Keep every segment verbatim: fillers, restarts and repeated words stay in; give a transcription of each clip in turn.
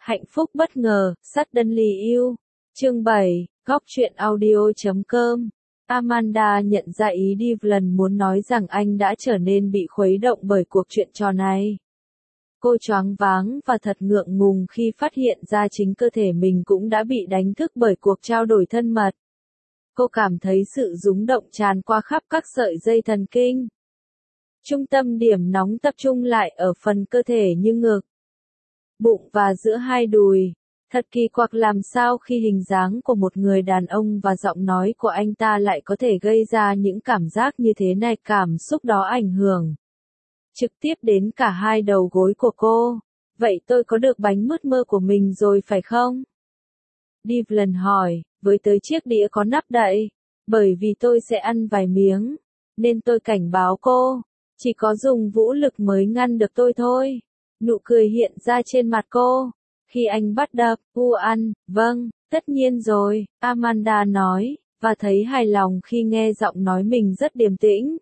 Hạnh phúc bất ngờ, suddenly you. Chương bảy, góc truyện audio chấm com. Amanda nhận ra ý Devlin muốn nói rằng anh đã trở nên bị khuấy động bởi cuộc chuyện trò này. Cô choáng váng và thật ngượng ngùng khi phát hiện ra chính cơ thể mình cũng đã bị đánh thức bởi cuộc trao đổi thân mật. Cô cảm thấy sự rung động tràn qua khắp các sợi dây thần kinh. Trung tâm điểm nóng tập trung lại ở phần cơ thể như ngực, bụng và giữa hai đùi. Thật kỳ quặc làm sao khi hình dáng của một người đàn ông và giọng nói của anh ta lại có thể gây ra những cảm giác như thế này. Cảm xúc đó ảnh hưởng trực tiếp đến cả hai đầu gối của cô. Vậy tôi có được bánh mứt mơ của mình rồi phải không? Devlin hỏi, với tới chiếc đĩa có nắp đậy. Bởi vì tôi sẽ ăn vài miếng, nên tôi cảnh báo cô, chỉ có dùng vũ lực mới ngăn được tôi thôi. Nụ cười hiện ra trên mặt cô. Khi anh bắt đập, u ăn, vâng, tất nhiên rồi, Amanda nói, và thấy hài lòng khi nghe giọng nói mình rất điềm tĩnh.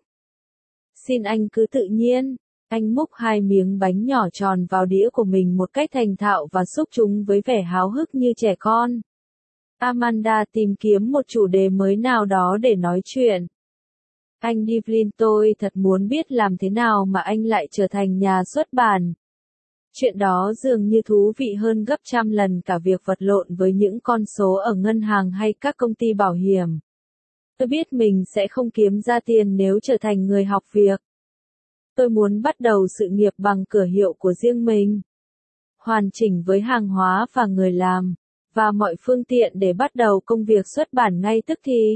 Xin anh cứ tự nhiên. Anh múc hai miếng bánh nhỏ tròn vào đĩa của mình một cách thành thạo và xúc chúng với vẻ háo hức như trẻ con. Amanda tìm kiếm một chủ đề mới nào đó để nói chuyện. Anh Devlin, tôi thật muốn biết làm thế nào mà anh lại trở thành nhà xuất bản. Chuyện đó dường như thú vị hơn gấp trăm lần cả việc vật lộn với những con số ở ngân hàng hay các công ty bảo hiểm. Tôi biết mình sẽ không kiếm ra tiền nếu trở thành người học việc. Tôi muốn bắt đầu sự nghiệp bằng cửa hiệu của riêng mình. Hoàn chỉnh với hàng hóa và người làm, và mọi phương tiện để bắt đầu công việc xuất bản ngay tức thì.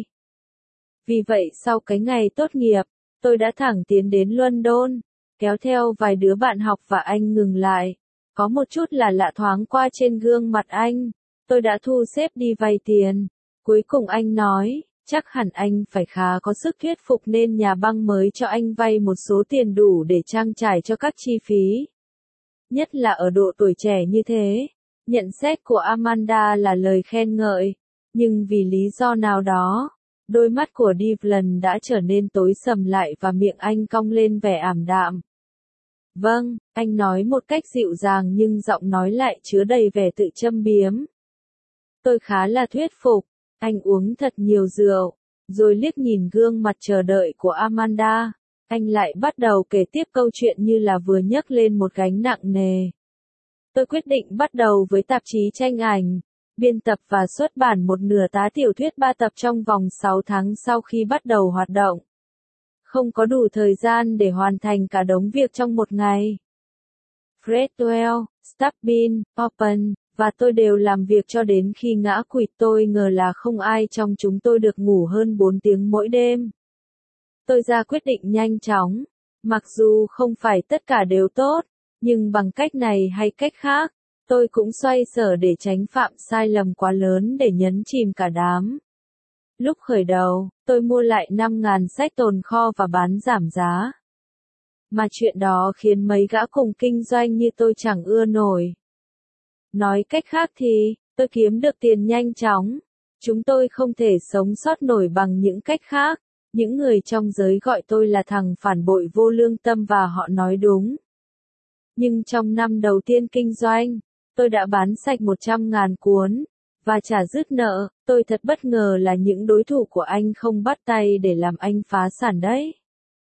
Vì vậy sau cái ngày tốt nghiệp, tôi đã thẳng tiến đến London, kéo theo vài đứa bạn học và anh ngừng lại. Có một chút là lạ thoáng qua trên gương mặt anh. Tôi đã thu xếp đi vay tiền. Cuối cùng anh nói, chắc hẳn anh phải khá có sức thuyết phục nên nhà băng mới cho anh vay một số tiền đủ để trang trải cho các chi phí. Nhất là ở độ tuổi trẻ như thế. Nhận xét của Amanda là lời khen ngợi. Nhưng vì lý do nào đó, đôi mắt của Devlin đã trở nên tối sầm lại và miệng anh cong lên vẻ ảm đạm. Vâng, anh nói một cách dịu dàng nhưng giọng nói lại chứa đầy vẻ tự châm biếm. Tôi khá là thuyết phục. Anh uống thật nhiều rượu, rồi liếc nhìn gương mặt chờ đợi của Amanda. Anh lại bắt đầu kể tiếp câu chuyện như là vừa nhấc lên một gánh nặng nề. Tôi quyết định bắt đầu với tạp chí tranh ảnh, biên tập và xuất bản một nửa tá tiểu thuyết ba tập trong vòng sáu tháng sau khi bắt đầu hoạt động. Không có đủ thời gian để hoàn thành cả đống việc trong một ngày. Fredwell, Stubbin, Open, và tôi đều làm việc cho đến khi ngã quỵt. Tôi ngờ là không ai trong chúng tôi được ngủ hơn bốn tiếng mỗi đêm. Tôi ra quyết định nhanh chóng. Mặc dù không phải tất cả đều tốt, nhưng bằng cách này hay cách khác, tôi cũng xoay sở để tránh phạm sai lầm quá lớn để nhấn chìm cả đám. Lúc khởi đầu, tôi mua lại năm nghìn sách tồn kho và bán giảm giá. Mà chuyện đó khiến mấy gã cùng kinh doanh như tôi chẳng ưa nổi. Nói cách khác thì, tôi kiếm được tiền nhanh chóng. Chúng tôi không thể sống sót nổi bằng những cách khác. Những người trong giới gọi tôi là thằng phản bội vô lương tâm và họ nói đúng. Nhưng trong năm đầu tiên kinh doanh, tôi đã bán sạch một trăm ngàn cuốn, và trả dứt nợ. Tôi thật bất ngờ là những đối thủ của anh không bắt tay để làm anh phá sản đấy.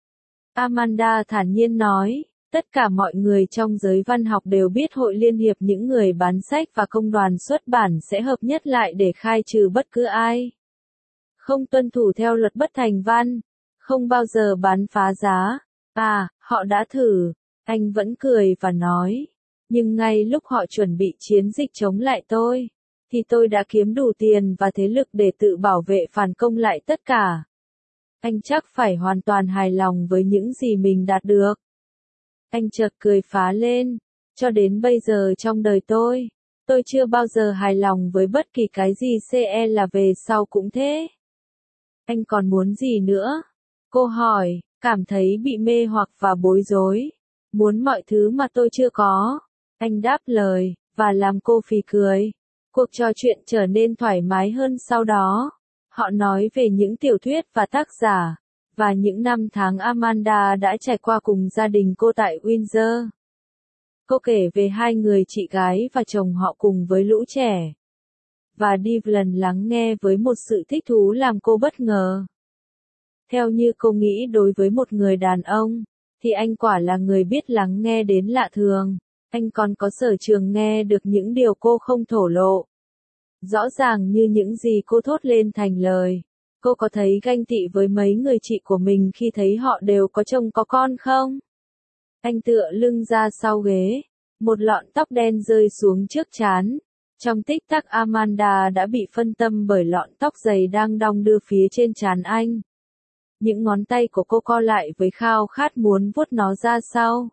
Amanda thản nhiên nói, tất cả mọi người trong giới văn học đều biết Hội Liên hiệp những người bán sách và công đoàn xuất bản sẽ hợp nhất lại để khai trừ bất cứ ai không tuân thủ theo luật bất thành văn, không bao giờ bán phá giá. À, họ đã thử. Anh vẫn cười và nói, nhưng ngay lúc họ chuẩn bị chiến dịch chống lại tôi, thì tôi đã kiếm đủ tiền và thế lực để tự bảo vệ phản công lại tất cả. Anh chắc phải hoàn toàn hài lòng với những gì mình đạt được. Anh chợt cười phá lên. Cho đến bây giờ trong đời tôi, tôi chưa bao giờ hài lòng với bất kỳ cái gì, ce là về sau cũng thế. Anh còn muốn gì nữa? Cô hỏi, cảm thấy bị mê hoặc và bối rối. Muốn mọi thứ mà tôi chưa có. Anh đáp lời, và làm cô phì cười. Cuộc trò chuyện trở nên thoải mái hơn sau đó. Họ nói về những tiểu thuyết và tác giả, và những năm tháng Amanda đã trải qua cùng gia đình cô tại Windsor. Cô kể về hai người chị gái và chồng họ cùng với lũ trẻ. Và Devlin lắng nghe với một sự thích thú làm cô bất ngờ. Theo như cô nghĩ đối với một người đàn ông, thì anh quả là người biết lắng nghe đến lạ thường. Anh còn có sở trường nghe được những điều cô không thổ lộ. Rõ ràng như những gì cô thốt lên thành lời. Cô có thấy ganh tị với mấy người chị của mình khi thấy họ đều có chồng có con không? Anh tựa lưng ra sau ghế. Một lọn tóc đen rơi xuống trước trán. Trong tích tắc Amanda đã bị phân tâm bởi lọn tóc dày đang đong đưa phía trên trán anh. Những ngón tay của cô co lại với khao khát muốn vuốt nó ra sau.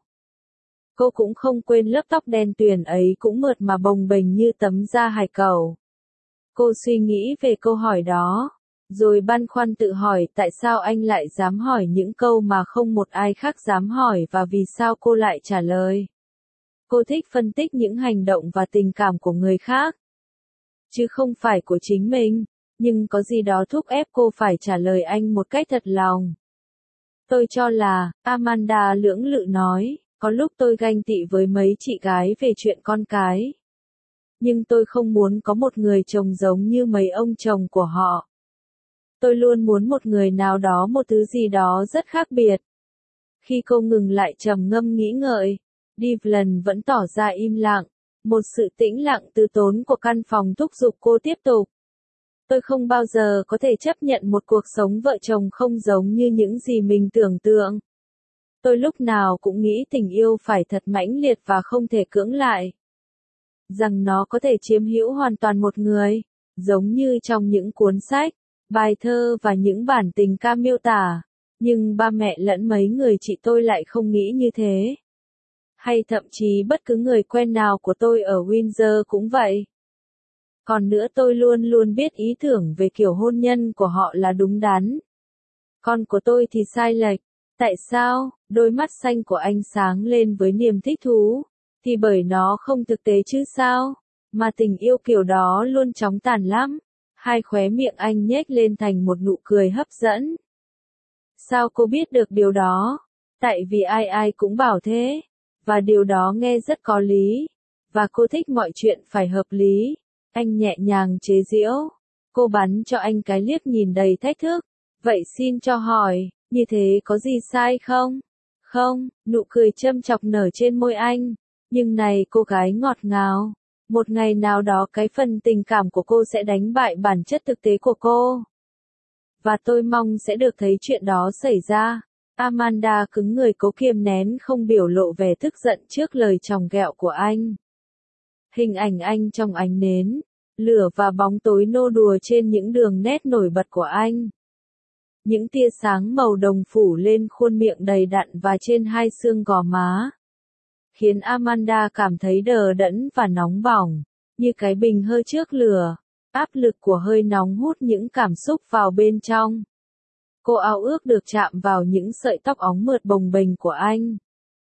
Cô cũng không quên lớp tóc đen tuyền ấy cũng mượt mà bồng bềnh như tấm da hải cẩu. Cô suy nghĩ về câu hỏi đó, rồi băn khoăn tự hỏi tại sao anh lại dám hỏi những câu mà không một ai khác dám hỏi và vì sao cô lại trả lời. Cô thích phân tích những hành động và tình cảm của người khác, chứ không phải của chính mình, nhưng có gì đó thúc ép cô phải trả lời anh một cách thật lòng. Tôi cho là, Amanda lưỡng lự nói, có lúc tôi ganh tị với mấy chị gái về chuyện con cái. Nhưng tôi không muốn có một người chồng giống như mấy ông chồng của họ. Tôi luôn muốn một người nào đó một thứ gì đó rất khác biệt. Khi cô ngừng lại trầm ngâm nghĩ ngợi, Devlin vẫn tỏ ra im lặng. Một sự tĩnh lặng từ tốn của căn phòng thúc giục cô tiếp tục. Tôi không bao giờ có thể chấp nhận một cuộc sống vợ chồng không giống như những gì mình tưởng tượng. Tôi lúc nào cũng nghĩ tình yêu phải thật mãnh liệt và không thể cưỡng lại. Rằng nó có thể chiếm hữu hoàn toàn một người, giống như trong những cuốn sách, bài thơ và những bản tình ca miêu tả. Nhưng ba mẹ lẫn mấy người chị tôi lại không nghĩ như thế. Hay thậm chí bất cứ người quen nào của tôi ở Windsor cũng vậy. Còn nữa tôi luôn luôn biết ý tưởng về kiểu hôn nhân của họ là đúng đắn. Con của tôi thì sai lệch. Tại sao? Đôi mắt xanh của anh sáng lên với niềm thích thú. Thì bởi nó không thực tế chứ sao? Mà tình yêu kiểu đó luôn chóng tàn lắm. Hai khóe miệng anh nhếch lên thành một nụ cười hấp dẫn. Sao cô biết được điều đó? Tại vì ai ai cũng bảo thế. Và điều đó nghe rất có lý. Và cô thích mọi chuyện phải hợp lý. Anh nhẹ nhàng chế giễu. Cô bắn cho anh cái liếc nhìn đầy thách thức. Vậy xin cho hỏi, như thế có gì sai không? Không, nụ cười châm chọc nở trên môi anh. Nhưng này cô gái ngọt ngào. Một ngày nào đó cái phần tình cảm của cô sẽ đánh bại bản chất thực tế của cô. Và tôi mong sẽ được thấy chuyện đó xảy ra. Amanda cứng người cố kiềm nén không biểu lộ vẻ tức giận trước lời chòng ghẹo của anh. Hình ảnh anh trong ánh nến, lửa và bóng tối nô đùa trên những đường nét nổi bật của anh. Những tia sáng màu đồng phủ lên khuôn miệng đầy đặn và trên hai xương gò má. Khiến Amanda cảm thấy đờ đẫn và nóng bỏng, như cái bình hơi trước lửa. Áp lực của hơi nóng hút những cảm xúc vào bên trong. Cô ao ước được chạm vào những sợi tóc óng mượt bồng bềnh của anh.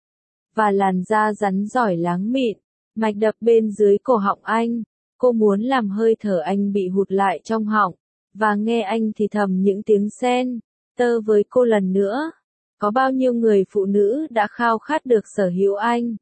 Và làn da rắn rỏi láng mịn, mạch đập bên dưới cổ họng anh. Cô muốn làm hơi thở anh bị hụt lại trong họng, và nghe anh thì thầm những tiếng sen, tơ với cô lần nữa. Có bao nhiêu người phụ nữ đã khao khát được sở hữu anh.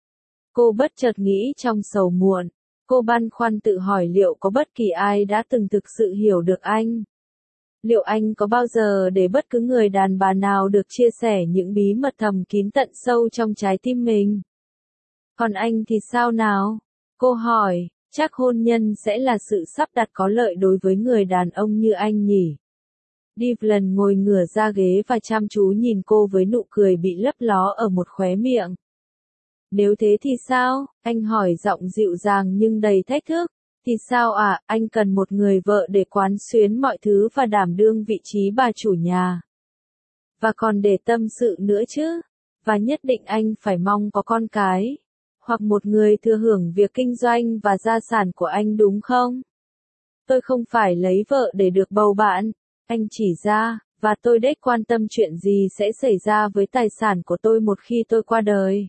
Cô bất chợt nghĩ trong sầu muộn. Cô băn khoăn tự hỏi liệu có bất kỳ ai đã từng thực sự hiểu được anh. Liệu anh có bao giờ để bất cứ người đàn bà nào được chia sẻ những bí mật thầm kín tận sâu trong trái tim mình? Còn anh thì sao nào? Cô hỏi, chắc hôn nhân sẽ là sự sắp đặt có lợi đối với người đàn ông như anh nhỉ? Devlin ngồi ngửa ra ghế và chăm chú nhìn cô với nụ cười bị lấp ló ở một khóe miệng. Nếu thế thì sao? Anh hỏi giọng dịu dàng nhưng đầy thách thức. Thì sao à, anh cần một người vợ để quán xuyến mọi thứ và đảm đương vị trí bà chủ nhà. Và còn để tâm sự nữa chứ. Và nhất định anh phải mong có con cái. Hoặc một người thừa hưởng việc kinh doanh và gia sản của anh đúng không? Tôi không phải lấy vợ để được bầu bạn. Anh chỉ ra, và tôi đếch quan tâm chuyện gì sẽ xảy ra với tài sản của tôi một khi tôi qua đời.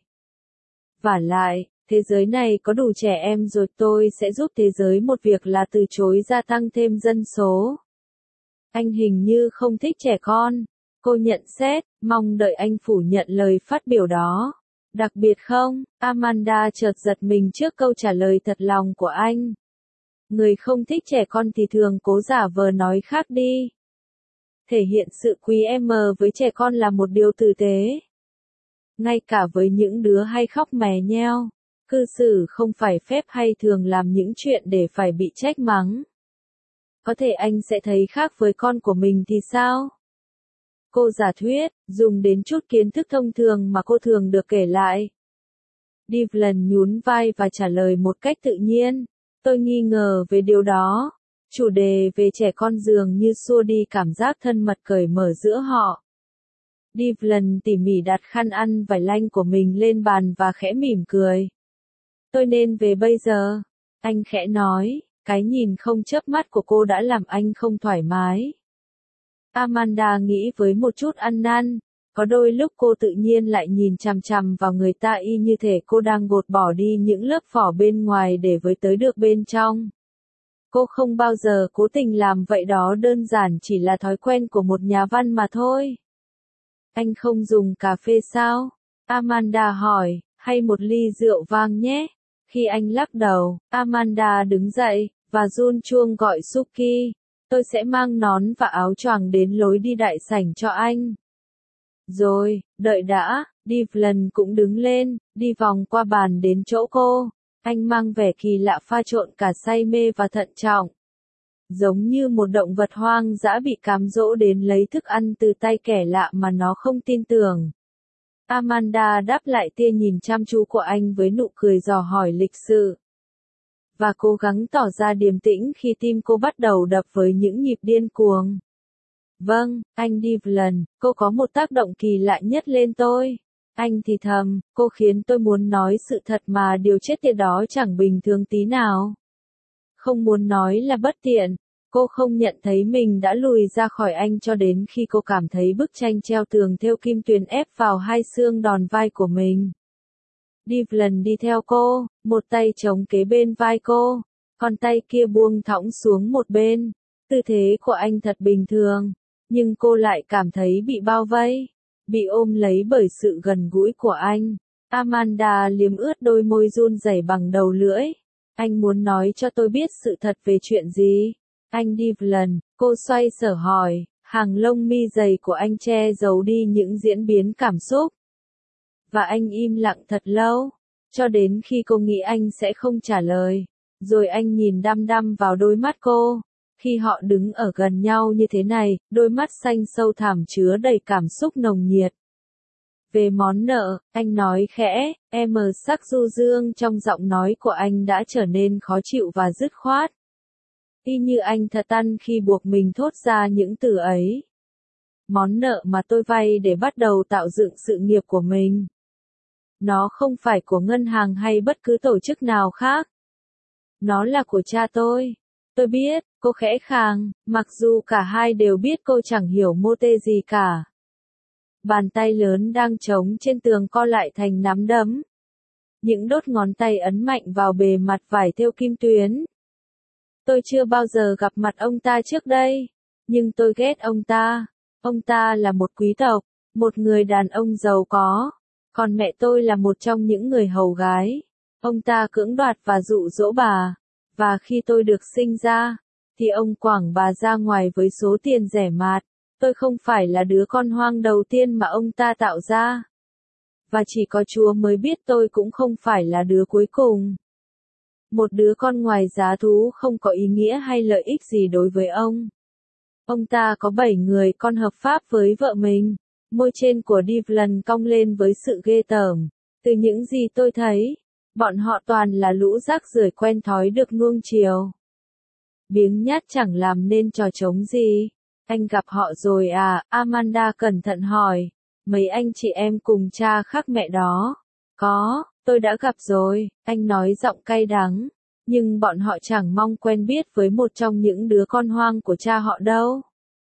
Vả lại, thế giới này có đủ trẻ em rồi tôi sẽ giúp thế giới một việc là từ chối gia tăng thêm dân số. Anh hình như không thích trẻ con. Cô nhận xét, mong đợi anh phủ nhận lời phát biểu đó. Đặc biệt không? Amanda chợt giật mình trước câu trả lời thật lòng của anh. Người không thích trẻ con thì thường cố giả vờ nói khác đi. Thể hiện sự quý em với trẻ con là một điều tử tế. Ngay cả với những đứa hay khóc mè nheo, cư xử không phải phép hay thường làm những chuyện để phải bị trách mắng. Có thể anh sẽ thấy khác với con của mình thì sao? Cô giả thuyết, dùng đến chút kiến thức thông thường mà cô thường được kể lại. Devlin nhún vai và trả lời một cách tự nhiên. Tôi nghi ngờ về điều đó. Chủ đề về trẻ con dường như xua đi cảm giác thân mật cởi mở giữa họ. Devlin tỉ mỉ đặt khăn ăn vải lanh của mình lên bàn và khẽ mỉm cười. Tôi nên về bây giờ. Anh khẽ nói, cái nhìn không chớp mắt của cô đã làm anh không thoải mái. Amanda nghĩ với một chút ăn năn. Có đôi lúc cô tự nhiên lại nhìn chằm chằm vào người ta y như thể cô đang gột bỏ đi những lớp vỏ bên ngoài để với tới được bên trong. Cô không bao giờ cố tình làm vậy, đó đơn giản chỉ là thói quen của một nhà văn mà thôi. Anh không dùng cà phê sao? Amanda hỏi, hay một ly rượu vang nhé? Khi anh lắc đầu, Amanda đứng dậy, và run chuông gọi Suki. Tôi sẽ mang nón và áo choàng đến lối đi đại sảnh cho anh. Rồi, đợi đã, Devlin cũng đứng lên, đi vòng qua bàn đến chỗ cô. Anh mang vẻ kỳ lạ pha trộn cả say mê và thận trọng. Giống như một động vật hoang dã bị cám dỗ đến lấy thức ăn từ tay kẻ lạ mà nó không tin tưởng. Amanda đáp lại tia nhìn chăm chú của anh với nụ cười dò hỏi lịch sự. Và cố gắng tỏ ra điềm tĩnh khi tim cô bắt đầu đập với những nhịp điên cuồng. Vâng, anh Devlin, cô có một tác động kỳ lạ nhất lên tôi. Anh thì thầm, cô khiến tôi muốn nói sự thật mà điều chết tiệt đó chẳng bình thường tí nào. Không muốn nói là bất tiện, cô không nhận thấy mình đã lùi ra khỏi anh cho đến khi cô cảm thấy bức tranh treo tường thêu kim tuyền ép vào hai xương đòn vai của mình. Devlin đi theo cô, một tay chống kế bên vai cô, còn tay kia buông thõng xuống một bên. Tư thế của anh thật bình thường, nhưng cô lại cảm thấy bị bao vây, bị ôm lấy bởi sự gần gũi của anh. Amanda liếm ướt đôi môi run rẩy bằng đầu lưỡi. Anh muốn nói cho tôi biết sự thật về chuyện gì? Anh Devlin, cô xoay sở hỏi, hàng lông mi dày của anh che giấu đi những diễn biến cảm xúc. Và anh im lặng thật lâu, cho đến khi cô nghĩ anh sẽ không trả lời. Rồi anh nhìn đăm đăm vào đôi mắt cô. Khi họ đứng ở gần nhau như thế này, đôi mắt xanh sâu thẳm chứa đầy cảm xúc nồng nhiệt. Về món nợ, anh nói khẽ, em sắc du dương trong giọng nói của anh đã trở nên khó chịu và dứt khoát. Y như anh thật ăn khi buộc mình thốt ra những từ ấy. Món nợ mà tôi vay để bắt đầu tạo dựng sự nghiệp của mình. Nó không phải của ngân hàng hay bất cứ tổ chức nào khác. Nó là của cha tôi. Tôi biết, cô khẽ khàng, mặc dù cả hai đều biết cô chẳng hiểu mô tê gì cả. Bàn tay lớn đang trống trên tường co lại thành nắm đấm. Những đốt ngón tay ấn mạnh vào bề mặt vải thêu kim tuyến. Tôi chưa bao giờ gặp mặt ông ta trước đây, nhưng tôi ghét ông ta. Ông ta là một quý tộc, một người đàn ông giàu có, còn mẹ tôi là một trong những người hầu gái. Ông ta cưỡng đoạt và dụ dỗ bà, và khi tôi được sinh ra, thì ông quẳng bà ra ngoài với số tiền rẻ mạt. Tôi không phải là đứa con hoang đầu tiên mà ông ta tạo ra. Và chỉ có Chúa mới biết tôi cũng không phải là đứa cuối cùng. Một đứa con ngoài giá thú không có ý nghĩa hay lợi ích gì đối với ông. Ông ta có bảy người con hợp pháp với vợ mình. Môi trên của Devlin cong lên với sự ghê tởm. Từ những gì tôi thấy, bọn họ toàn là lũ rác rưởi quen thói được nuông chiều. Biếng nhác chẳng làm nên trò trống gì. Anh gặp họ rồi à? Amanda cẩn thận hỏi. Mấy anh chị em cùng cha khác mẹ đó. Có, tôi đã gặp rồi, anh nói giọng cay đắng. Nhưng bọn họ chẳng mong quen biết với một trong những đứa con hoang của cha họ đâu.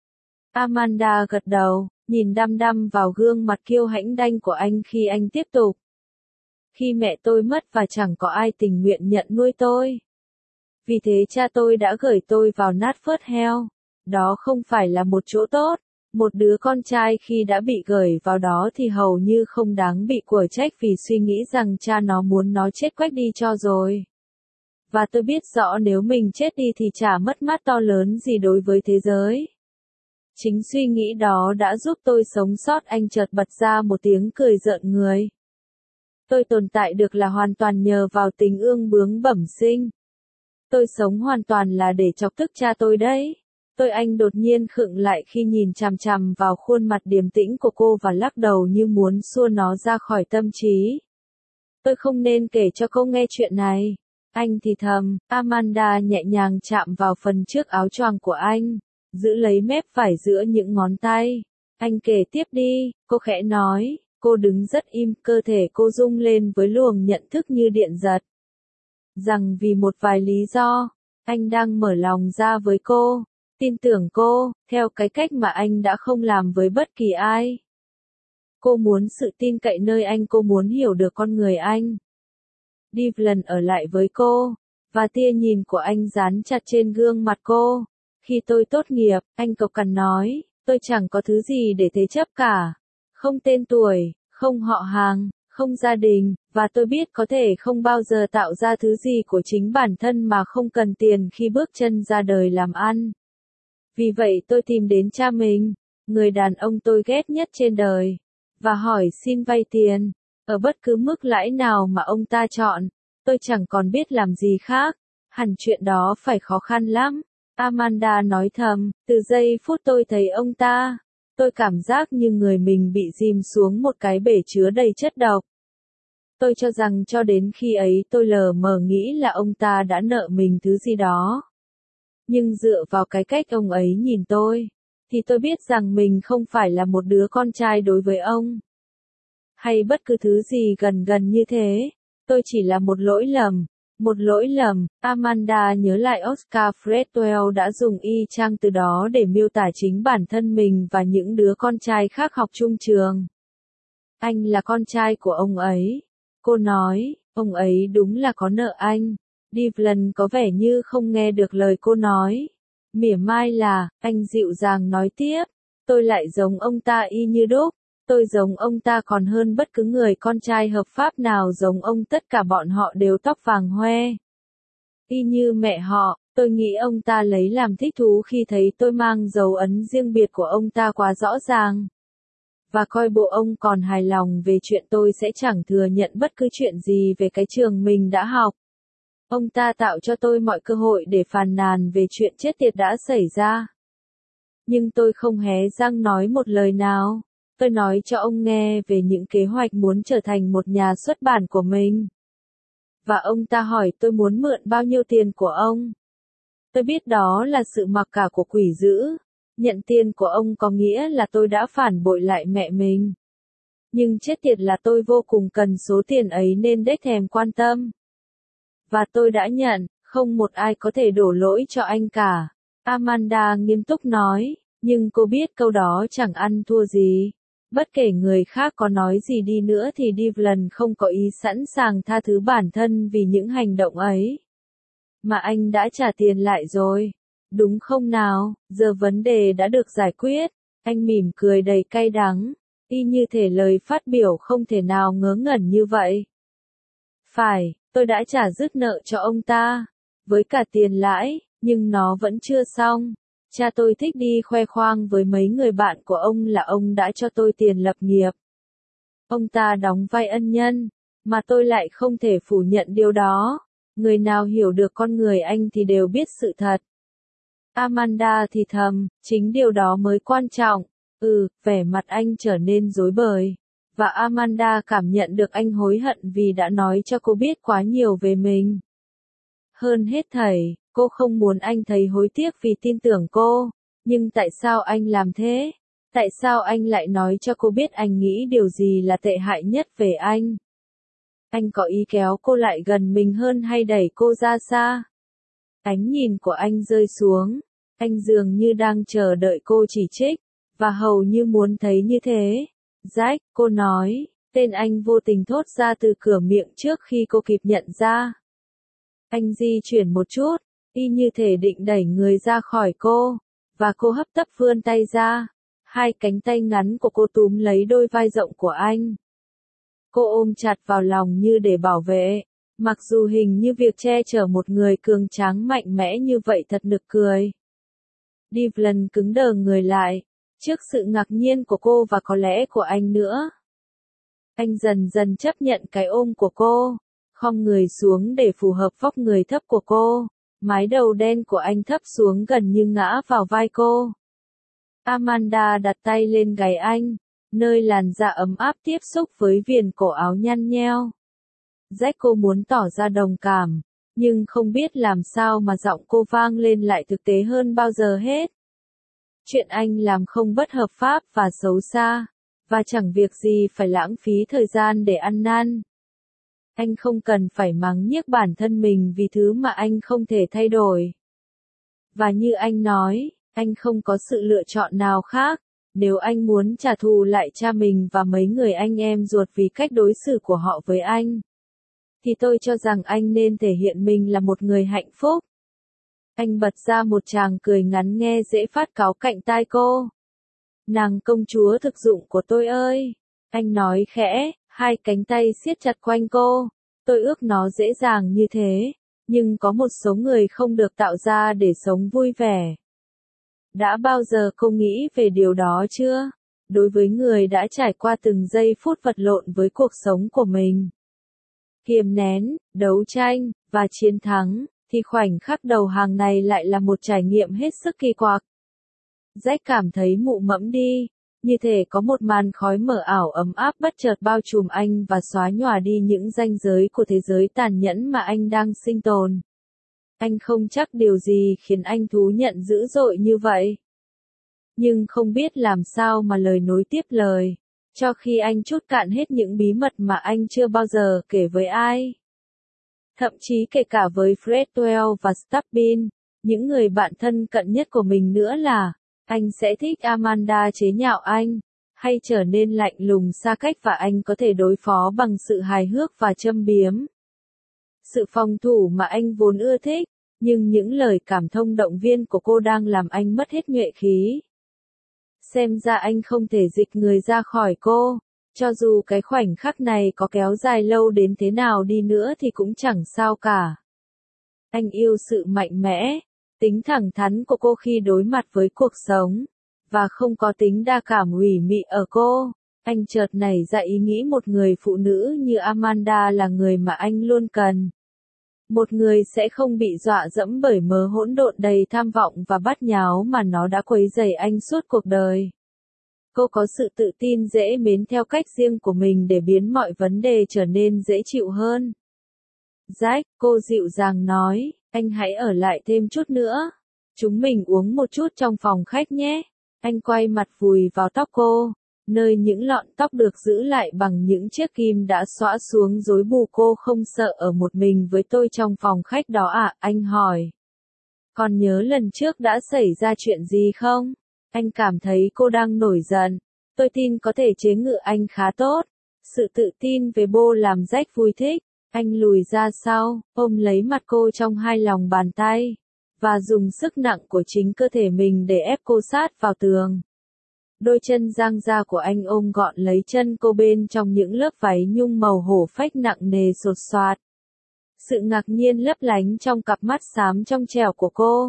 Amanda gật đầu, nhìn đăm đăm vào gương mặt kiêu hãnh đanh của anh khi anh tiếp tục. Khi mẹ tôi mất và chẳng có ai tình nguyện nhận nuôi tôi. Vì thế cha tôi đã gửi tôi vào Knapford Hell. Đó không phải là một chỗ tốt, Một đứa con trai khi đã bị gửi vào đó thì hầu như không đáng bị quở trách vì suy nghĩ rằng cha nó muốn nó chết quách đi cho rồi. Và tôi biết rõ nếu mình chết đi thì chả mất mát to lớn gì đối với thế giới. Chính suy nghĩ đó đã giúp tôi sống sót. Anh chợt bật ra một tiếng cười rợn người. Tôi tồn tại được là hoàn toàn nhờ vào tình ương bướng bẩm sinh. Tôi sống hoàn toàn là để chọc tức cha tôi đấy. Tôi anh đột nhiên khựng lại khi nhìn chằm chằm vào khuôn mặt điềm tĩnh của cô và lắc đầu như muốn xua nó ra khỏi tâm trí. Tôi không nên kể cho cô nghe chuyện này. Anh thì thầm. Amanda nhẹ nhàng chạm vào phần trước áo choàng của anh, giữ lấy mép vải giữa những ngón tay. Anh kể tiếp đi, cô khẽ nói. Cô đứng rất im, cơ thể cô rung lên với luồng nhận thức như điện giật. Rằng vì một vài lý do, anh đang mở lòng ra với cô, tin tưởng cô, theo cái cách mà anh đã không làm với bất kỳ ai. Cô muốn sự tin cậy nơi anh, cô muốn hiểu được con người anh. Devlin ở lại với cô, và tia nhìn của anh dán chặt trên gương mặt cô. Khi tôi tốt nghiệp, anh cộc cằn nói, tôi chẳng có thứ gì để thế chấp cả. Không tên tuổi, không họ hàng, không gia đình, và tôi biết có thể không bao giờ tạo ra thứ gì của chính bản thân mà không cần tiền khi bước chân ra đời làm ăn. Vì vậy tôi tìm đến cha mình, người đàn ông tôi ghét nhất trên đời, và hỏi xin vay tiền, ở bất cứ mức lãi nào mà ông ta chọn. Tôi chẳng còn biết làm gì khác, hẳn chuyện đó phải khó khăn lắm. Amanda nói thầm, từ giây phút tôi thấy ông ta, tôi cảm giác như người mình bị dìm xuống một cái bể chứa đầy chất độc. Tôi cho rằng cho đến khi ấy tôi lờ mờ nghĩ là ông ta đã nợ mình thứ gì đó. Nhưng dựa vào cái cách ông ấy nhìn tôi, thì tôi biết rằng mình không phải là một đứa con trai đối với ông. Hay bất cứ thứ gì gần gần như thế. Tôi chỉ là một lỗi lầm. Một lỗi lầm. Amanda nhớ lại Oscar Fredwell đã dùng y chang từ đó để miêu tả chính bản thân mình và những đứa con trai khác học chung trường. Anh là con trai của ông ấy. Cô nói, ông ấy đúng là có nợ anh. Devlin có vẻ như không nghe được lời cô nói. Mỉa mai là, anh dịu dàng nói tiếp. Tôi lại giống ông ta y như đúc. Tôi giống ông ta còn hơn bất cứ người con trai hợp pháp nào giống ông, tất cả bọn họ đều tóc vàng hoe. Y như mẹ họ, tôi nghĩ ông ta lấy làm thích thú khi thấy tôi mang dấu ấn riêng biệt của ông ta quá rõ ràng. Và coi bộ ông còn hài lòng về chuyện tôi sẽ chẳng thừa nhận bất cứ chuyện gì về cái trường mình đã học. Ông ta tạo cho tôi mọi cơ hội để phàn nàn về chuyện chết tiệt đã xảy ra. Nhưng tôi không hé răng nói một lời nào. Tôi nói cho ông nghe về những kế hoạch muốn trở thành một nhà xuất bản của mình. Và ông ta hỏi tôi muốn mượn bao nhiêu tiền của ông. Tôi biết đó là sự mặc cả của quỷ dữ. Nhận tiền của ông có nghĩa là tôi đã phản bội lại mẹ mình. Nhưng chết tiệt là tôi vô cùng cần số tiền ấy nên đếch thèm quan tâm. Và tôi đã nhận, không một ai có thể đổ lỗi cho anh cả. Amanda nghiêm túc nói, nhưng cô biết câu đó chẳng ăn thua gì. Bất kể người khác có nói gì đi nữa thì Devlin không có ý sẵn sàng tha thứ bản thân vì những hành động ấy. Mà anh đã trả tiền lại rồi. Đúng không nào, giờ vấn đề đã được giải quyết. Anh mỉm cười đầy cay đắng. Y như thể lời phát biểu không thể nào ngớ ngẩn như vậy. Phải, tôi đã trả dứt nợ cho ông ta. Với cả tiền lãi, nhưng nó vẫn chưa xong. Cha tôi thích đi khoe khoang với mấy người bạn của ông là ông đã cho tôi tiền lập nghiệp. Ông ta đóng vai ân nhân, mà tôi lại không thể phủ nhận điều đó. Người nào hiểu được con người anh thì đều biết sự thật. Amanda thì thầm, chính điều đó mới quan trọng. Ừ, vẻ mặt anh trở nên rối bời. Và Amanda cảm nhận được anh hối hận vì đã nói cho cô biết quá nhiều về mình. Hơn hết thảy, cô không muốn anh thấy hối tiếc vì tin tưởng cô. Nhưng tại sao anh làm thế? Tại sao anh lại nói cho cô biết anh nghĩ điều gì là tệ hại nhất về anh? Anh có ý kéo cô lại gần mình hơn hay đẩy cô ra xa? Ánh nhìn của anh rơi xuống. Anh dường như đang chờ đợi cô chỉ trích, và hầu như muốn thấy như thế. Jack, cô nói, tên anh vô tình thốt ra từ cửa miệng trước khi cô kịp nhận ra. Anh di chuyển một chút, y như thể định đẩy người ra khỏi cô, và cô hấp tấp vươn tay ra. Hai cánh tay ngắn của cô túm lấy đôi vai rộng của anh. Cô ôm chặt vào lòng như để bảo vệ. Mặc dù hình như việc che chở một người cường tráng mạnh mẽ như vậy thật nực cười. Devlin cứng đờ người lại, trước sự ngạc nhiên của cô và có lẽ của anh nữa. Anh dần dần chấp nhận cái ôm của cô, khom người xuống để phù hợp vóc người thấp của cô. Mái đầu đen của anh thấp xuống gần như ngã vào vai cô. Amanda đặt tay lên gáy anh, nơi làn da ấm áp tiếp xúc với viền cổ áo nhăn nheo. Jack cô muốn tỏ ra đồng cảm, nhưng không biết làm sao mà giọng cô vang lên lại thực tế hơn bao giờ hết. Chuyện anh làm không bất hợp pháp và xấu xa, và chẳng việc gì phải lãng phí thời gian để ăn năn. Anh không cần phải mắng nhiếc bản thân mình vì thứ mà anh không thể thay đổi. Và như anh nói, anh không có sự lựa chọn nào khác, nếu anh muốn trả thù lại cha mình và mấy người anh em ruột vì cách đối xử của họ với anh. Thì tôi cho rằng anh nên thể hiện mình là một người hạnh phúc. Anh bật ra một tràng cười ngắn nghe dễ phát cáu cạnh tai cô. Nàng công chúa thực dụng của tôi ơi! Anh nói khẽ, hai cánh tay siết chặt quanh cô. Tôi ước nó dễ dàng như thế, nhưng có một số người không được tạo ra để sống vui vẻ. Đã bao giờ cô nghĩ về điều đó chưa? Đối với người đã trải qua từng giây phút vật lộn với cuộc sống của mình, kiềm nén, đấu tranh, và chiến thắng, thì khoảnh khắc đầu hàng này lại là một trải nghiệm hết sức kỳ quặc. Jack cảm thấy mụ mẫm đi, như thể có một màn khói mờ ảo ấm áp bất chợt bao trùm anh và xóa nhòa đi những ranh giới của thế giới tàn nhẫn mà anh đang sinh tồn. Anh không chắc điều gì khiến anh thú nhận dữ dội như vậy. Nhưng không biết làm sao mà lời nối tiếp lời, cho khi anh trút cạn hết những bí mật mà anh chưa bao giờ kể với ai. Thậm chí kể cả với Fredwell và Stubbin, những người bạn thân cận nhất của mình nữa là, anh sẽ thích Amanda chế nhạo anh, hay trở nên lạnh lùng xa cách và anh có thể đối phó bằng sự hài hước và châm biếm. Sự phòng thủ mà anh vốn ưa thích, nhưng những lời cảm thông động viên của cô đang làm anh mất hết nhuệ khí. Xem ra anh không thể dịch người ra khỏi cô, cho dù cái khoảnh khắc này có kéo dài lâu đến thế nào đi nữa thì cũng chẳng sao cả. Anh yêu sự mạnh mẽ, tính thẳng thắn của cô khi đối mặt với cuộc sống, và không có tính đa cảm ủy mị ở cô. Anh chợt nảy ra ý nghĩ một người phụ nữ như Amanda là người mà anh luôn cần. Một người sẽ không bị dọa dẫm bởi mớ hỗn độn đầy tham vọng và bát nháo mà nó đã quấy rầy anh suốt cuộc đời. Cô có sự tự tin dễ mến theo cách riêng của mình để biến mọi vấn đề trở nên dễ chịu hơn. Jack, cô dịu dàng nói, anh hãy ở lại thêm chút nữa. Chúng mình uống một chút trong phòng khách nhé. Anh quay mặt vùi vào tóc cô, nơi những lọn tóc được giữ lại bằng những chiếc kim đã xõa xuống rối bù. Cô không sợ ở một mình với tôi trong phòng khách đó à? Anh hỏi. Còn nhớ lần trước đã xảy ra chuyện gì không? Anh cảm thấy cô đang nổi giận. Tôi tin có thể chế ngự anh khá tốt. Sự tự tin về Bo làm Jack vui thích. Anh lùi ra sau, ôm lấy mặt cô trong hai lòng bàn tay, và dùng sức nặng của chính cơ thể mình để ép cô sát vào tường. Đôi chân dang ra của anh ôm gọn lấy chân cô bên trong những lớp váy nhung màu hổ phách nặng nề sột soạt. Sự ngạc nhiên lấp lánh trong cặp mắt xám trong trẻo của cô.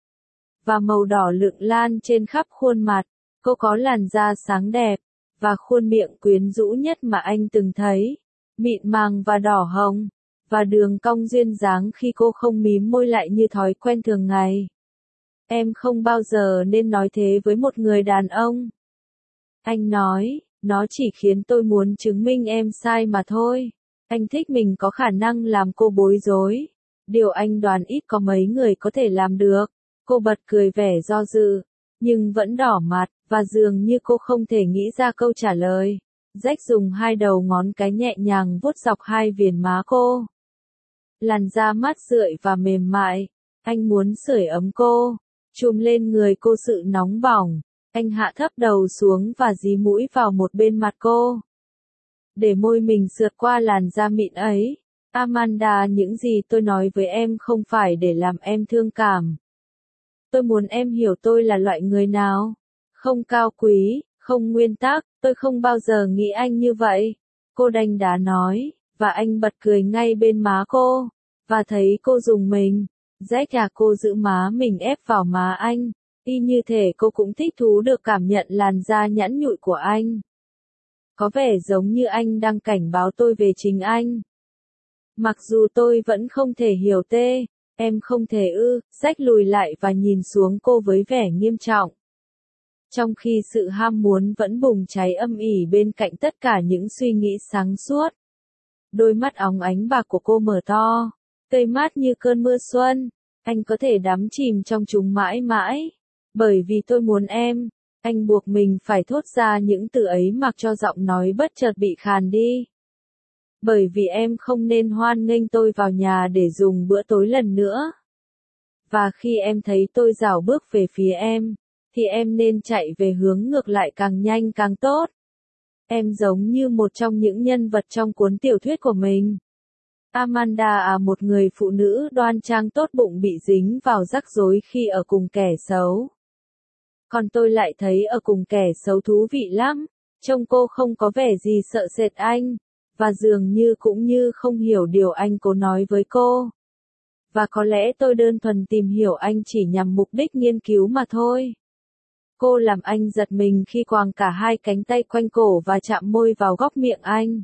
Và màu đỏ lựng lan trên khắp khuôn mặt. Cô có làn da sáng đẹp, và khuôn miệng quyến rũ nhất mà anh từng thấy. Mịn màng và đỏ hồng, và đường cong duyên dáng khi cô không mím môi lại như thói quen thường ngày. Em không bao giờ nên nói thế với một người đàn ông. Anh nói, nó chỉ khiến tôi muốn chứng minh em sai mà thôi. Anh thích mình có khả năng làm cô bối rối. Điều anh đoán ít có mấy người có thể làm được. Cô bật cười vẻ do dự, nhưng vẫn đỏ mặt, và dường như cô không thể nghĩ ra câu trả lời. Jack dùng hai đầu ngón cái nhẹ nhàng vuốt dọc hai viền má cô. Làn da mát rượi và mềm mại. Anh muốn sưởi ấm cô, chùm lên người cô sự nóng bỏng. Anh hạ thấp đầu xuống và dí mũi vào một bên mặt cô. Để môi mình sượt qua làn da mịn ấy. Amanda, những gì tôi nói với em không phải để làm em thương cảm. Tôi muốn em hiểu tôi là loại người nào. không cao quý, không nguyên tắc, tôi không bao giờ nghĩ anh như vậy. Cô đanh đá nói, và anh bật cười ngay bên má cô, và thấy cô rùng mình. Rách à, cô giữ má mình ép vào má anh, y như thể cô cũng thích thú được cảm nhận làn da nhẵn nhụi của anh. Có vẻ giống như anh đang cảnh báo tôi về chính anh. Mặc dù tôi vẫn không thể hiểu tê, em không thể ư, Rách lùi lại và nhìn xuống cô với vẻ nghiêm trọng. Trong khi sự ham muốn vẫn bùng cháy âm ỉ bên cạnh tất cả những suy nghĩ sáng suốt. Đôi mắt óng ánh bạc của cô mở to, tươi mát như cơn mưa xuân, anh có thể đắm chìm trong chúng mãi mãi. Bởi vì tôi muốn em, anh buộc mình phải thốt ra những từ ấy mặc cho giọng nói bất chợt bị khàn đi. Bởi vì em không nên hoan nghênh tôi vào nhà để dùng bữa tối lần nữa. Và khi em thấy tôi rảo bước về phía em, thì em nên chạy về hướng ngược lại càng nhanh càng tốt. Em giống như một trong những nhân vật trong cuốn tiểu thuyết của mình. Amanda à, một người phụ nữ đoan trang tốt bụng bị dính vào rắc rối khi ở cùng kẻ xấu. Còn tôi lại thấy ở cùng kẻ xấu thú vị lắm, trông cô không có vẻ gì sợ sệt anh, và dường như cũng như không hiểu điều anh cố nói với cô. Và có lẽ tôi đơn thuần tìm hiểu anh chỉ nhằm mục đích nghiên cứu mà thôi. Cô làm anh giật mình khi quàng cả hai cánh tay quanh cổ và chạm môi vào góc miệng anh.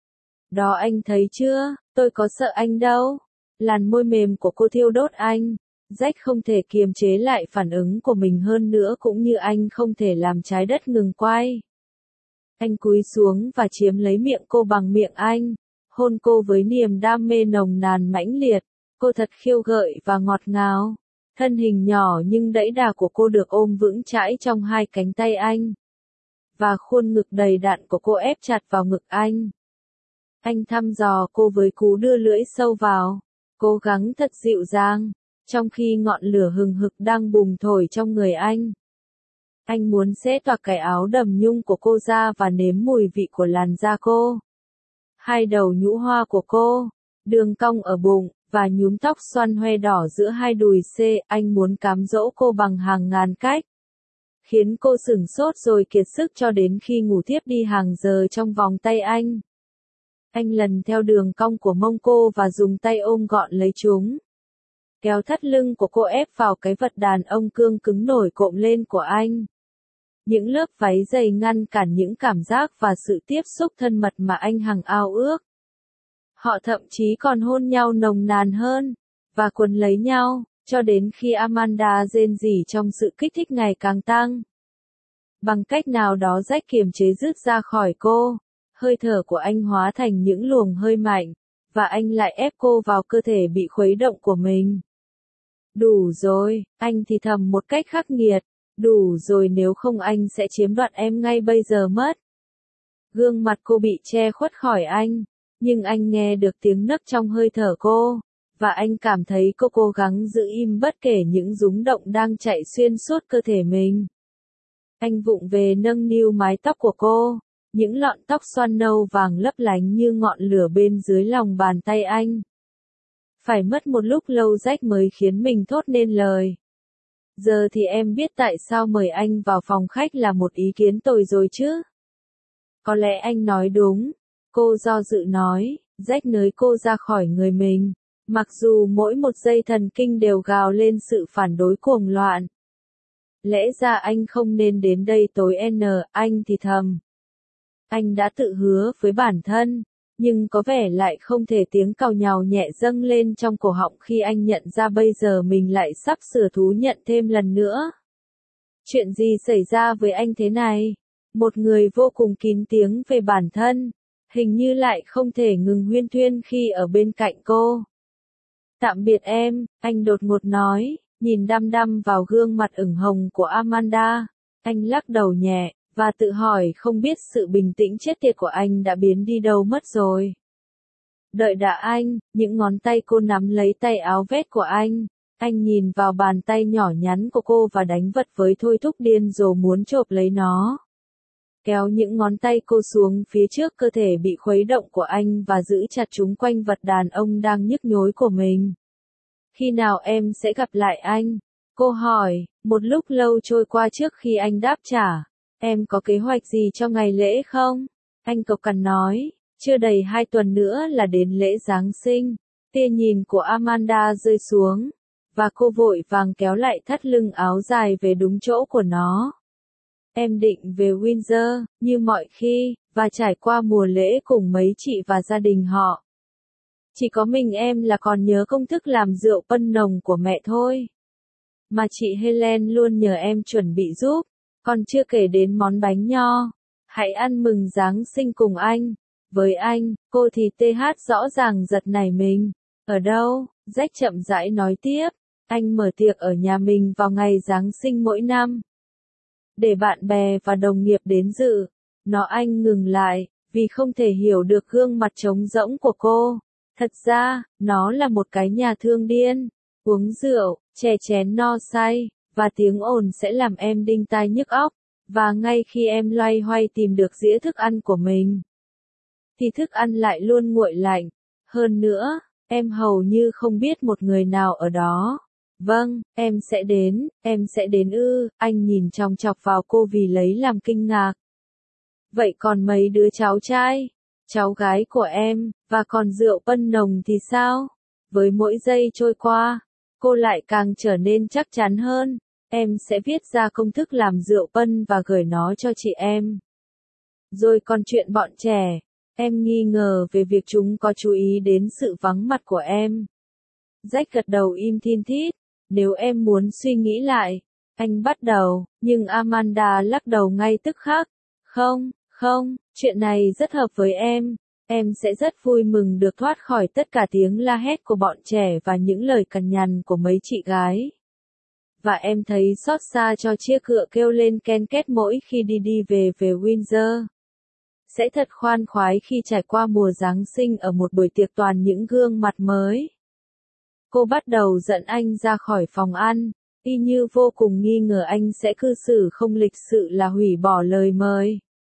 Đó, anh thấy chưa, tôi có sợ anh đâu. Làn môi mềm của cô thiêu đốt anh. Rách không thể kiềm chế lại phản ứng của mình hơn nữa, cũng như anh không thể làm trái đất ngừng quay. Anh cúi xuống và chiếm lấy miệng cô bằng miệng anh, hôn cô với niềm đam mê nồng nàn mãnh liệt. Cô thật khiêu gợi và ngọt ngào. Thân hình nhỏ nhưng đẫy đà của cô được ôm vững chãi trong hai cánh tay anh. Và khuôn ngực đầy đặn của cô ép chặt vào ngực anh. Anh thăm dò cô với cú đưa lưỡi sâu vào, cố gắng thật dịu dàng, trong khi ngọn lửa hừng hực đang bùng thổi trong người anh. Anh muốn xé toạc cái áo đầm nhung của cô ra và nếm mùi vị của làn da cô. Hai đầu nhũ hoa của cô, đường cong ở bụng, và nhúm tóc xoăn hoe đỏ giữa hai đùi xê, anh muốn cám dỗ cô bằng hàng ngàn cách. Khiến cô sửng sốt rồi kiệt sức cho đến khi ngủ thiếp đi hàng giờ trong vòng tay anh. Anh lần theo đường cong của mông cô và dùng tay ôm gọn lấy chúng. Kéo thắt lưng của cô ép vào cái vật đàn ông cương cứng nổi cộm lên của anh. Những lớp váy dày ngăn cản những cảm giác và sự tiếp xúc thân mật mà anh hằng ao ước. Họ thậm chí còn hôn nhau nồng nàn hơn, và quấn lấy nhau, cho đến khi Amanda rên rỉ trong sự kích thích ngày càng tăng. Bằng cách nào đó Rách kiềm chế rứt ra khỏi cô, hơi thở của anh hóa thành những luồng hơi mạnh, và anh lại ép cô vào cơ thể bị khuấy động của mình. Đủ rồi, anh thì thầm một cách khắc nghiệt, đủ rồi, nếu không anh sẽ chiếm đoạt em ngay bây giờ mất. Gương mặt cô bị che khuất khỏi anh. Nhưng anh nghe được tiếng nấc trong hơi thở cô, và anh cảm thấy cô cố gắng giữ im bất kể những rúng động đang chạy xuyên suốt cơ thể mình. Anh vụng về nâng niu mái tóc của cô, những lọn tóc xoăn nâu vàng lấp lánh như ngọn lửa bên dưới lòng bàn tay anh. Phải mất một lúc lâu Rách mới khiến mình thốt nên lời. Giờ thì em biết tại sao mời anh vào phòng khách là một ý kiến tồi rồi chứ? Có lẽ anh nói đúng. Cô do dự nói, Rách nới cô ra khỏi người mình, mặc dù mỗi một dây thần kinh đều gào lên sự phản đối cuồng loạn. Lẽ ra anh không nên đến đây tối N, anh thì thầm. Anh đã tự hứa với bản thân, nhưng có vẻ lại không thể, tiếng càu nhàu nhẹ dâng lên trong cổ họng khi anh nhận ra bây giờ mình lại sắp sửa thú nhận thêm lần nữa. Chuyện gì xảy ra với anh thế này? Một người vô cùng kín tiếng về bản thân. Hình như lại không thể ngừng huyên thuyên khi ở bên cạnh cô. Tạm biệt em, anh đột ngột nói, nhìn đăm đăm vào gương mặt ửng hồng của Amanda. Anh lắc đầu nhẹ, và tự hỏi không biết sự bình tĩnh chết tiệt của anh đã biến đi đâu mất rồi. Đợi đã anh, những ngón tay cô nắm lấy tay áo vest của anh. Anh nhìn vào bàn tay nhỏ nhắn của cô và đánh vật với thôi thúc điên rồ muốn chộp lấy nó. Kéo những ngón tay cô xuống phía trước cơ thể bị khuấy động của anh và giữ chặt chúng quanh vật đàn ông đang nhức nhối của mình. Khi nào em sẽ gặp lại anh? Cô hỏi, một lúc lâu trôi qua trước khi anh đáp trả. Em có kế hoạch gì cho ngày lễ không? Anh cộc cằn nói, chưa đầy hai tuần nữa là đến lễ Giáng sinh. Tia nhìn của Amanda rơi xuống, và cô vội vàng kéo lại thắt lưng áo dài về đúng chỗ của nó. Em định về Windsor, như mọi khi, và trải qua mùa lễ cùng mấy chị và gia đình họ. Chỉ có mình em là còn nhớ công thức làm rượu pân nồng của mẹ thôi. Mà chị Helen luôn nhờ em chuẩn bị giúp, còn chưa kể đến món bánh nho. Hãy ăn mừng Giáng sinh cùng anh. Với anh, cô thì tê hát rõ ràng giật nảy mình. Ở đâu? Jack chậm rãi nói tiếp. Anh mở tiệc ở nhà mình vào ngày Giáng sinh mỗi năm. Để bạn bè và đồng nghiệp đến dự. Nó anh ngừng lại, vì không thể hiểu được gương mặt trống rỗng của cô. Thật ra, nó là một cái nhà thương điên. Uống rượu, chè chén no say, và tiếng ồn sẽ làm em đinh tai nhức óc. Và ngay khi em loay hoay tìm được dĩa thức ăn của mình, thì thức ăn lại luôn nguội lạnh. Hơn nữa, em hầu như không biết một người nào ở đó. Vâng, em sẽ đến, em sẽ đến ư, anh nhìn chòng chọc vào cô vì lấy làm kinh ngạc. Vậy còn mấy đứa cháu trai, cháu gái của em, và còn rượu pân nồng thì sao? Với mỗi giây trôi qua, cô lại càng trở nên chắc chắn hơn. Em sẽ viết ra công thức làm rượu pân và gửi nó cho chị em. Rồi còn chuyện bọn trẻ, em nghi ngờ về việc chúng có chú ý đến sự vắng mặt của em. Jack gật đầu im thin thít. Nếu em muốn suy nghĩ lại, anh bắt đầu, nhưng Amanda lắc đầu ngay tức khắc. Không, không, chuyện này rất hợp với em. Em sẽ rất vui mừng được thoát khỏi tất cả tiếng la hét của bọn trẻ và những lời cằn nhằn của mấy chị gái. Và em thấy xót xa cho chiếc cựa kêu lên ken két mỗi khi đi đi về về Windsor. Sẽ thật khoan khoái khi trải qua mùa Giáng sinh ở một buổi tiệc toàn những gương mặt mới. Cô bắt đầu dẫn anh ra khỏi phòng ăn, y như vô cùng nghi ngờ anh sẽ cư xử không lịch sự là hủy bỏ lời mời.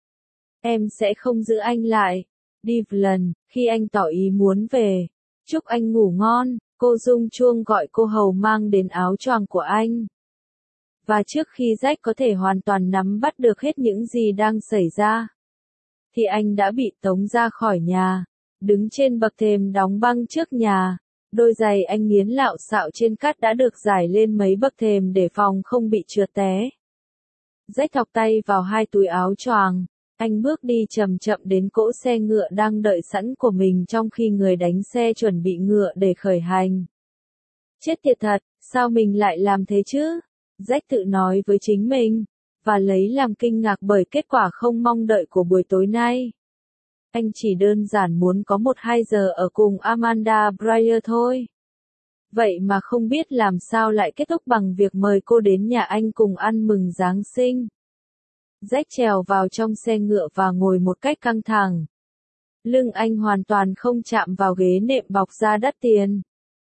Em sẽ không giữ anh lại. Devlin, khi anh tỏ ý muốn về, chúc anh ngủ ngon, cô rung chuông gọi cô hầu mang đến áo choàng của anh. Và trước khi Jack có thể hoàn toàn nắm bắt được hết những gì đang xảy ra, thì anh đã bị tống ra khỏi nhà, đứng trên bậc thềm đóng băng trước nhà. Đôi giày anh nghiến lạo xạo trên cát đã được giải lên mấy bậc thềm để phòng không bị trượt té. Jack thọc tay vào hai túi áo choàng. Anh bước đi chậm chậm đến cỗ xe ngựa đang đợi sẵn của mình trong khi người đánh xe chuẩn bị ngựa để khởi hành. Chết tiệt thật, sao mình lại làm thế chứ? Jack tự nói với chính mình, và lấy làm kinh ngạc bởi kết quả không mong đợi của buổi tối nay. Anh chỉ đơn giản muốn có một hai giờ ở cùng Amanda Breyer thôi. Vậy mà không biết làm sao lại kết thúc bằng việc mời cô đến nhà anh cùng ăn mừng Giáng sinh. Jack trèo vào trong xe ngựa và ngồi một cách căng thẳng. Lưng anh hoàn toàn không chạm vào ghế nệm bọc da đắt tiền.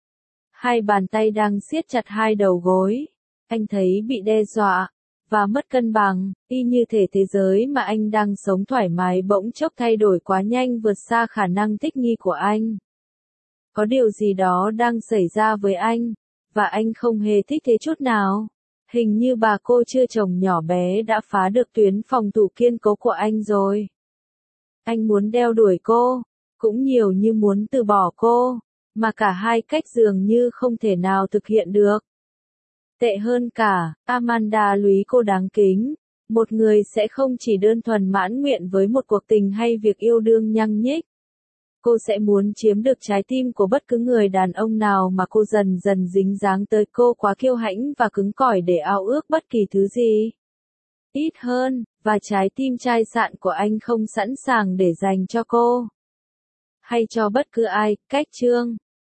Hai bàn tay đang siết chặt hai đầu gối. Anh thấy bị đe dọa và mất cân bằng, y như thể thế giới mà anh đang sống thoải mái bỗng chốc thay đổi quá nhanh vượt xa khả năng thích nghi của anh. Có điều gì đó đang xảy ra với anh, và anh không hề thích thế chút nào. Hình như bà cô chưa chồng nhỏ bé đã phá được tuyến phòng thủ kiên cố của anh rồi. Anh muốn đeo đuổi cô, cũng nhiều như muốn từ bỏ cô, mà cả hai cách dường như không thể nào thực hiện được. Tệ hơn cả, Amanda lúy cô đáng kính. Một người sẽ không chỉ đơn thuần mãn nguyện với một cuộc tình hay việc yêu đương nhăng nhích. Cô sẽ muốn chiếm được trái tim của bất cứ người đàn ông nào mà cô dần dần dính dáng tới. Cô quá kiêu hãnh và cứng cỏi để ao ước bất kỳ thứ gì ít hơn, và trái tim chai sạn của anh không sẵn sàng để dành cho cô, hay cho bất cứ ai. Cách chương